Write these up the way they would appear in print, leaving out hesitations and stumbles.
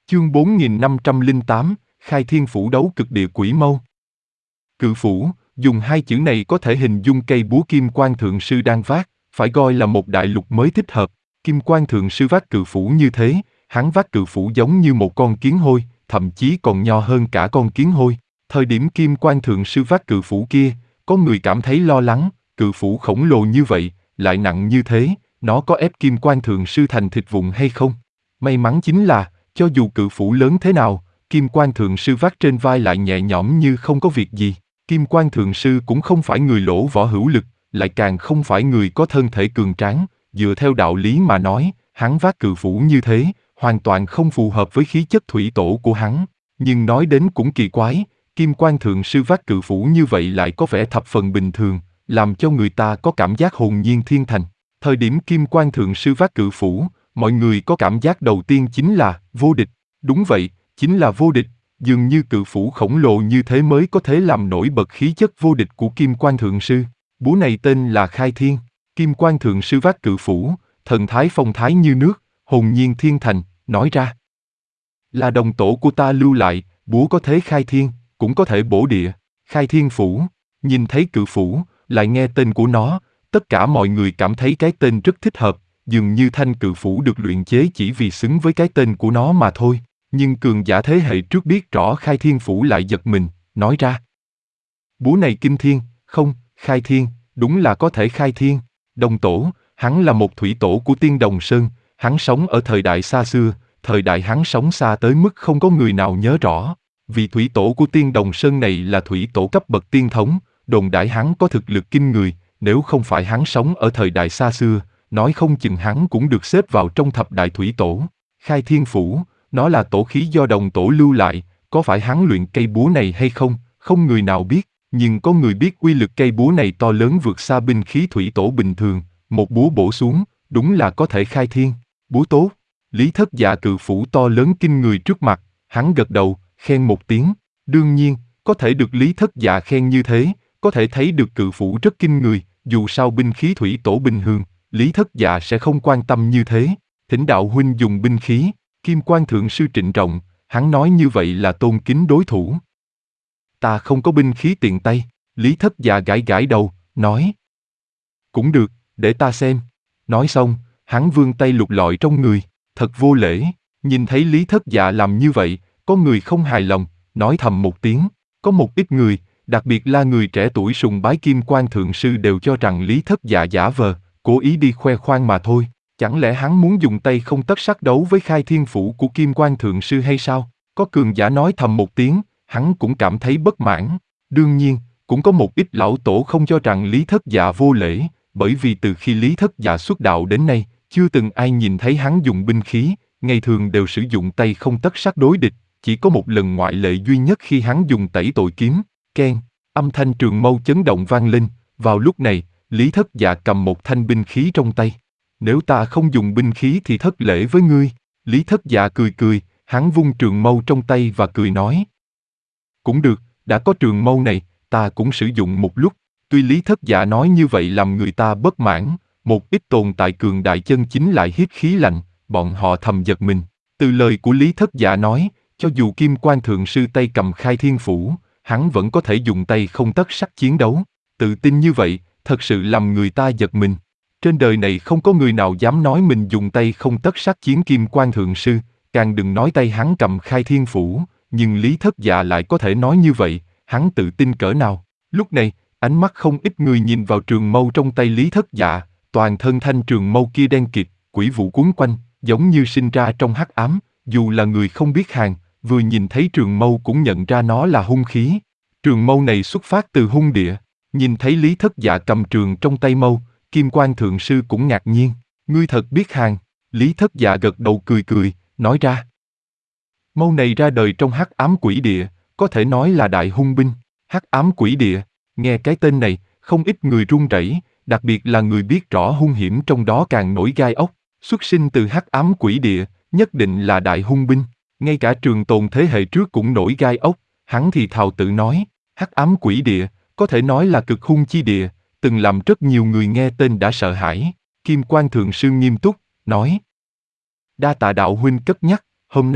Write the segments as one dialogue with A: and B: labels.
A: Chương 4508, Khai Thiên Phủ đấu cực địa quỷ mâu. Cự phủ, dùng hai chữ này có thể hình dung cây búa Kim Quan Thượng Sư đang vác, phải coi là một đại lục mới thích hợp. Kim Quan Thượng Sư vác cự phủ như thế, hắn vác cự phủ giống như một con kiến hôi, thậm chí còn nho hơn cả con kiến hôi. Thời điểm Kim Quan Thượng Sư vác cự phủ kia, có người cảm thấy lo lắng, cự phủ khổng lồ như vậy, lại nặng như thế, nó có ép Kim Quan Thượng Sư thành thịt vụn hay không? May mắn chính là, cho dù cự phủ lớn thế nào, Kim Quan Thượng Sư vác trên vai lại nhẹ nhõm như không có việc gì. Kim Quan Thượng Sư cũng không phải người lỗ võ hữu lực, lại càng không phải người có thân thể cường tráng, dựa theo đạo lý mà nói, hắn vác cự phủ như thế, hoàn toàn không phù hợp với khí chất thủy tổ của hắn. Nhưng nói đến cũng kỳ quái, Kim Quan Thượng Sư vác cự phủ như vậy lại có vẻ thập phần bình thường, làm cho người ta có cảm giác hồn nhiên thiên thành. Thời điểm Kim Quan Thượng Sư vác cự phủ, mọi người có cảm giác đầu tiên chính là vô địch. Đúng vậy, chính là vô địch. Dường như cự phủ khổng lồ như thế mới có thể làm nổi bật khí chất vô địch của Kim Quan Thượng Sư. Búa này tên là Khai Thiên. Kim Quan Thượng Sư vác cự phủ, thần thái phong thái như nước, hồn nhiên thiên thành, nói ra: là đồng tổ của ta lưu lại, búa có thể khai thiên, cũng có thể bổ địa. Khai Thiên Phủ. Nhìn thấy cự phủ, lại nghe tên của nó, tất cả mọi người cảm thấy cái tên rất thích hợp, dường như thanh cự phủ được luyện chế chỉ vì xứng với cái tên của nó mà thôi. Nhưng cường giả thế hệ trước biết rõ Khai Thiên Phủ lại giật mình, nói ra: búa này kinh thiên, không, khai thiên, đúng là có thể khai thiên. Đồng tổ, hắn là một thủy tổ của Tiên Đồng Sơn, hắn sống ở thời đại xa xưa, thời đại hắn sống xa tới mức không có người nào nhớ rõ. Vì thủy tổ của Tiên Đồng Sơn này là thủy tổ cấp bậc tiên thống, đồn đãi hắn có thực lực kinh người, nếu không phải hắn sống ở thời đại xa xưa, nói không chừng hắn cũng được xếp vào trong thập đại thủy tổ. Khai Thiên Phủ, nó là tổ khí do đồng tổ lưu lại, có phải hắn luyện cây búa này hay không, không người nào biết, nhưng có người biết uy lực cây búa này to lớn vượt xa binh khí thủy tổ bình thường, một búa bổ xuống, đúng là có thể khai thiên. Búa tốt. Lý Thất Dạ cự phủ to lớn kinh người trước mặt, hắn gật đầu, khen một tiếng. Đương nhiên, có thể được Lý Thất Dạ khen như thế, có thể thấy được cự phủ rất kinh người, dù sao binh khí thủy tổ bình thường, Lý Thất Dạ sẽ không quan tâm như thế. Thỉnh đạo huynh dùng binh khí. Kim Quan Thượng Sư trịnh trọng, hắn nói như vậy là tôn kính đối thủ. Ta không có binh khí tiện tay. Lý Thất Dạ gãi gãi đầu, nói: cũng được, để ta xem. Nói xong, hắn vươn tay lục lọi trong người, thật vô lễ. Nhìn thấy Lý Thất Dạ làm như vậy, có người không hài lòng, nói thầm một tiếng. Có một ít người, đặc biệt là người trẻ tuổi sùng bái Kim Quan Thượng Sư đều cho rằng Lý Thất Dạ giả vờ, cố ý đi khoe khoang mà thôi. Chẳng lẽ hắn muốn dùng tay không tấc sắt đấu với Khai Thiên Phủ của Kim Quan Thượng Sư hay sao? Có cường giả nói thầm một tiếng, hắn cũng cảm thấy bất mãn. Đương nhiên, cũng có một ít lão tổ không cho rằng Lý Thất Dạ vô lễ, bởi vì từ khi Lý Thất Dạ xuất đạo đến nay, chưa từng ai nhìn thấy hắn dùng binh khí, ngày thường đều sử dụng tay không tấc sắt đối địch, chỉ có một lần ngoại lệ duy nhất khi hắn dùng tẩy tội kiếm. Keng, âm thanh trường mâu chấn động vang lên, vào lúc này, Lý Thất Dạ cầm một thanh binh khí trong tay. Nếu ta không dùng binh khí thì thất lễ với ngươi. Lý Thất Dạ cười cười, hắn vung trường mâu trong tay và cười nói: cũng được, đã có trường mâu này, ta cũng sử dụng một lúc. Tuy Lý Thất Dạ nói như vậy làm người ta bất mãn, một ít tồn tại cường đại chân chính lại hít khí lạnh, bọn họ thầm giật mình. Từ lời của Lý Thất Dạ nói, cho dù Kim Quan Thượng Sư tay cầm Khai Thiên Phủ, hắn vẫn có thể dùng tay không tấc sắt chiến đấu. Tự tin như vậy, thật sự làm người ta giật mình. Trên đời này không có người nào dám nói mình dùng tay không tấc sắt chiến Kim Quan Thượng Sư, càng đừng nói tay hắn cầm Khai Thiên Phủ, nhưng Lý Thất Dạ lại có thể nói như vậy, hắn tự tin cỡ nào. Lúc này, ánh mắt không ít người nhìn vào trường mâu trong tay Lý Thất Dạ, toàn thân thanh trường mâu kia đen kịt, quỷ vụ cuốn quanh, giống như sinh ra trong hắc ám, dù là người không biết hàng, vừa nhìn thấy trường mâu cũng nhận ra nó là hung khí. Trường mâu này xuất phát từ hung địa, nhìn thấy Lý Thất Dạ cầm trường trong tay mâu, Kim Quan Thượng Sư cũng ngạc nhiên. Ngươi thật biết hàng. Lý Thất Dạ gật đầu cười cười, nói ra: mâu này ra đời trong hắc ám quỷ địa, có thể nói là đại hung binh. Hắc ám quỷ địa, nghe cái tên này, không ít người run rẩy, đặc biệt là người biết rõ hung hiểm trong đó càng nổi gai ốc. Xuất sinh từ hắc ám quỷ địa, nhất định là đại hung binh. Ngay cả Trường Tồn thế hệ trước cũng nổi gai ốc, hắn thì thào tự nói: hắc ám quỷ địa, có thể nói là cực hung chi địa, từng làm rất nhiều người nghe tên đã sợ hãi. Kim Quan Thượng Sư nghiêm túc, nói: đa tạ đạo huynh cất nhắc, hôm nay,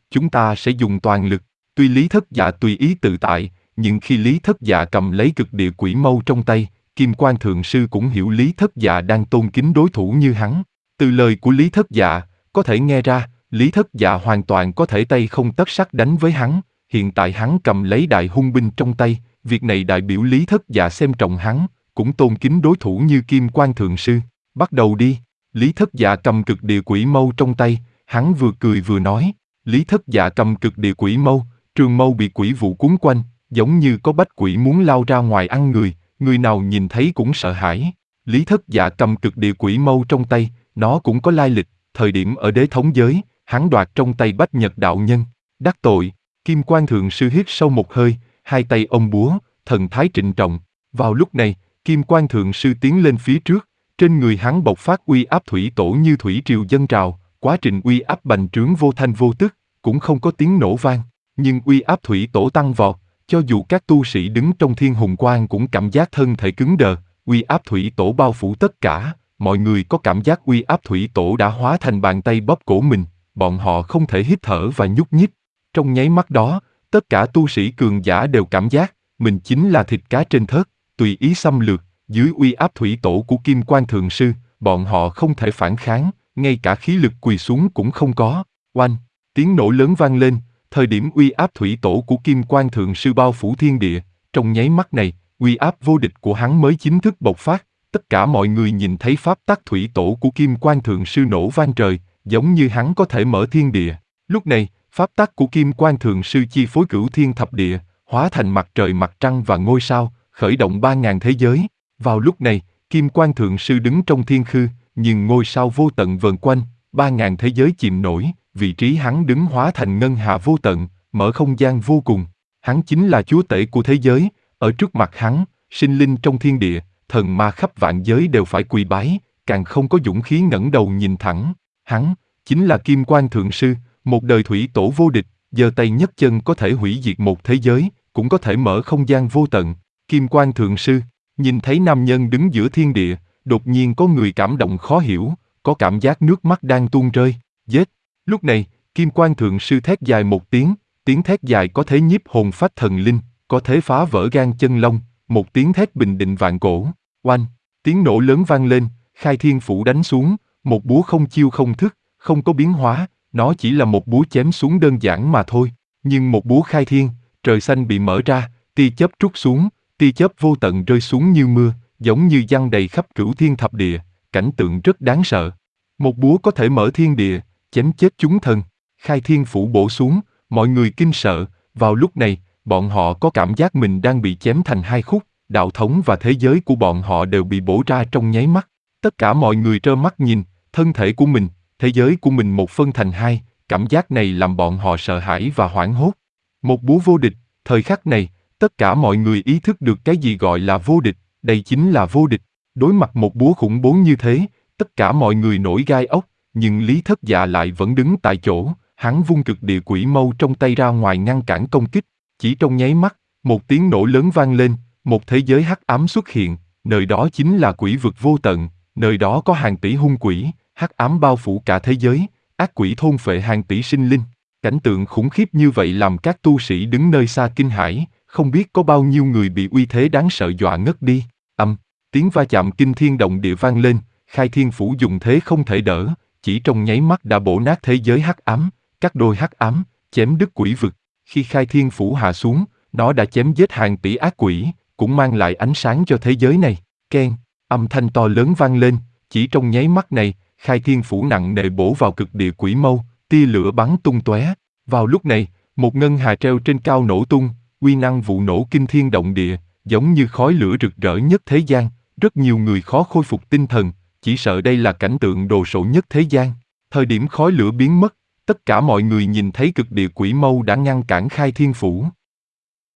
A: chúng ta sẽ dùng toàn lực. Tuy Lý Thất Dạ tùy ý tự tại, nhưng khi Lý Thất Dạ cầm lấy cực địa quỷ mâu trong tay, Kim Quan Thượng Sư cũng hiểu Lý Thất Dạ đang tôn kính đối thủ như hắn. Từ lời của Lý Thất Dạ, có thể nghe ra, Lý Thất Dạ hoàn toàn có thể tay không tất sắt đánh với hắn. Hiện tại hắn cầm lấy đại hung binh trong tay, việc này đại biểu Lý Thất Dạ xem trọng hắn, cũng tôn kính đối thủ như Kim Quan Thượng Sư. Bắt đầu đi. Lý Thất Dạ cầm cực địa quỷ mâu trong tay, hắn vừa cười vừa nói. Lý Thất Dạ cầm cực địa quỷ mâu, trường mâu bị quỷ vụ cuốn quanh, giống như có bách quỷ muốn lao ra ngoài ăn người, người nào nhìn thấy cũng sợ hãi. Lý Thất Dạ cầm cực địa quỷ mâu trong tay, nó cũng có lai lịch, thời điểm ở Đế Thống Giới, hắn đoạt trong tay Bách Nhật đạo nhân. Đắc tội, Kim Quan Thượng Sư hít sâu một hơi, hai tay ôm búa, thần thái trịnh trọng. Vào lúc này, Kim Quan Thượng Sư tiến lên phía trước, trên người hắn bộc phát uy áp thủy tổ như thủy triều dâng trào, quá trình uy áp bành trướng vô thanh vô tức, cũng không có tiếng nổ vang, nhưng uy áp thủy tổ tăng vọt, cho dù các tu sĩ đứng trong thiên hùng quang cũng cảm giác thân thể cứng đờ, uy áp thủy tổ bao phủ tất cả, mọi người có cảm giác uy áp thủy tổ đã hóa thành bàn tay bóp cổ mình, bọn họ không thể hít thở và nhúc nhích. Trong nháy mắt đó, tất cả tu sĩ cường giả đều cảm giác, mình chính là thịt cá trên thớt, tùy ý xâm lược, dưới uy áp thủy tổ của Kim Quan Thượng Sư, bọn họ không thể phản kháng, ngay cả khí lực quỳ xuống cũng không có. Oanh, tiếng nổ lớn vang lên, thời điểm uy áp thủy tổ của Kim Quan Thượng Sư bao phủ thiên địa, trong nháy mắt này, uy áp vô địch của hắn mới chính thức bộc phát, tất cả mọi người nhìn thấy pháp tắc thủy tổ của Kim Quan Thượng Sư nổ vang trời, giống như hắn có thể mở thiên địa. Lúc này, pháp tắc của Kim Quan Thượng Sư chi phối cửu thiên thập địa, hóa thành mặt trời mặt trăng và ngôi sao, khởi động 3.000 thế giới. Vào lúc này, Kim Quan Thượng Sư đứng trong thiên khư, nhưng ngôi sao vô tận vờn quanh, 3.000 thế giới chìm nổi, vị trí hắn đứng hóa thành ngân hà vô tận, mở không gian vô cùng. Hắn chính là chúa tể của thế giới, ở trước mặt hắn, sinh linh trong thiên địa, thần ma khắp vạn giới đều phải quỳ bái, càng không có dũng khí ngẩng đầu nhìn thẳng. Hắn chính là Kim Quan Thượng Sư, một đời thủy tổ vô địch, giơ tay nhấc chân có thể hủy diệt một thế giới, cũng có thể mở không gian vô tận. Kim Quan Thượng Sư nhìn thấy nam nhân đứng giữa thiên địa, đột nhiên có người cảm động khó hiểu, có cảm giác nước mắt đang tuôn rơi. Giết! Lúc này, Kim Quan Thượng Sư thét dài một tiếng thét dài có thể nhiếp hồn phách thần linh, có thể phá vỡ gan chân long, một tiếng thét bình định vạn cổ. Oanh! Tiếng nổ lớn vang lên, Khai Thiên Phủ đánh xuống, một búa không chiêu không thức, không có biến hóa, nó chỉ là một búa chém xuống đơn giản mà thôi. Nhưng một búa khai thiên, trời xanh bị mở ra, tia chớp trút xuống, tia chớp vô tận rơi xuống như mưa, giống như giăng đầy khắp cửu thiên thập địa, cảnh tượng rất đáng sợ. Một búa có thể mở thiên địa, chém chết chúng thần. Khai Thiên Phủ bổ xuống, mọi người kinh sợ, vào lúc này, bọn họ có cảm giác mình đang bị chém thành hai khúc, đạo thống và thế giới của bọn họ đều bị bổ ra trong nháy mắt. Tất cả mọi người trơ mắt nhìn, thân thể của mình, thế giới của mình một phân thành hai, cảm giác này làm bọn họ sợ hãi và hoảng hốt. Một búa vô địch, thời khắc này, tất cả mọi người ý thức được cái gì gọi là vô địch, đây chính là vô địch. Đối mặt một búa khủng bố như thế, tất cả mọi người nổi gai ốc, nhưng Lý Thất Dạ lại vẫn đứng tại chỗ, hắn vung cực địa quỷ mâu trong tay ra ngoài ngăn cản công kích. Chỉ trong nháy mắt, một tiếng nổ lớn vang lên, một thế giới hắc ám xuất hiện, nơi đó chính là quỷ vực vô tận, nơi đó có hàng tỷ hung quỷ, hắc ám bao phủ cả thế giới, ác quỷ thôn phệ hàng tỷ sinh linh. Cảnh tượng khủng khiếp như vậy làm các tu sĩ đứng nơi xa kinh hãi, không biết có bao nhiêu người bị uy thế đáng sợ dọa ngất đi. Tiếng va chạm kinh thiên động địa vang lên, Khai Thiên Phủ dùng thế không thể đỡ, chỉ trong nháy mắt đã bổ nát thế giới hắc ám, cắt đôi hắc ám, chém đứt quỷ vực. Khi Khai Thiên Phủ hạ xuống, nó đã chém giết hàng tỷ ác quỷ, cũng mang lại ánh sáng cho thế giới này. Keng, âm thanh to lớn vang lên, chỉ trong nháy mắt này, Khai Thiên Phủ nặng nề bổ vào cực địa quỷ mâu, tia lửa bắn tung tóe. Vào lúc này, một ngân hà treo trên cao nổ tung, uy năng vụ nổ kinh thiên động địa, giống như khói lửa rực rỡ nhất thế gian. Rất nhiều người khó khôi phục tinh thần, chỉ sợ đây là cảnh tượng đồ sộ nhất thế gian. Thời điểm khói lửa biến mất, tất cả mọi người nhìn thấy cực địa quỷ mâu đã ngăn cản Khai Thiên Phủ.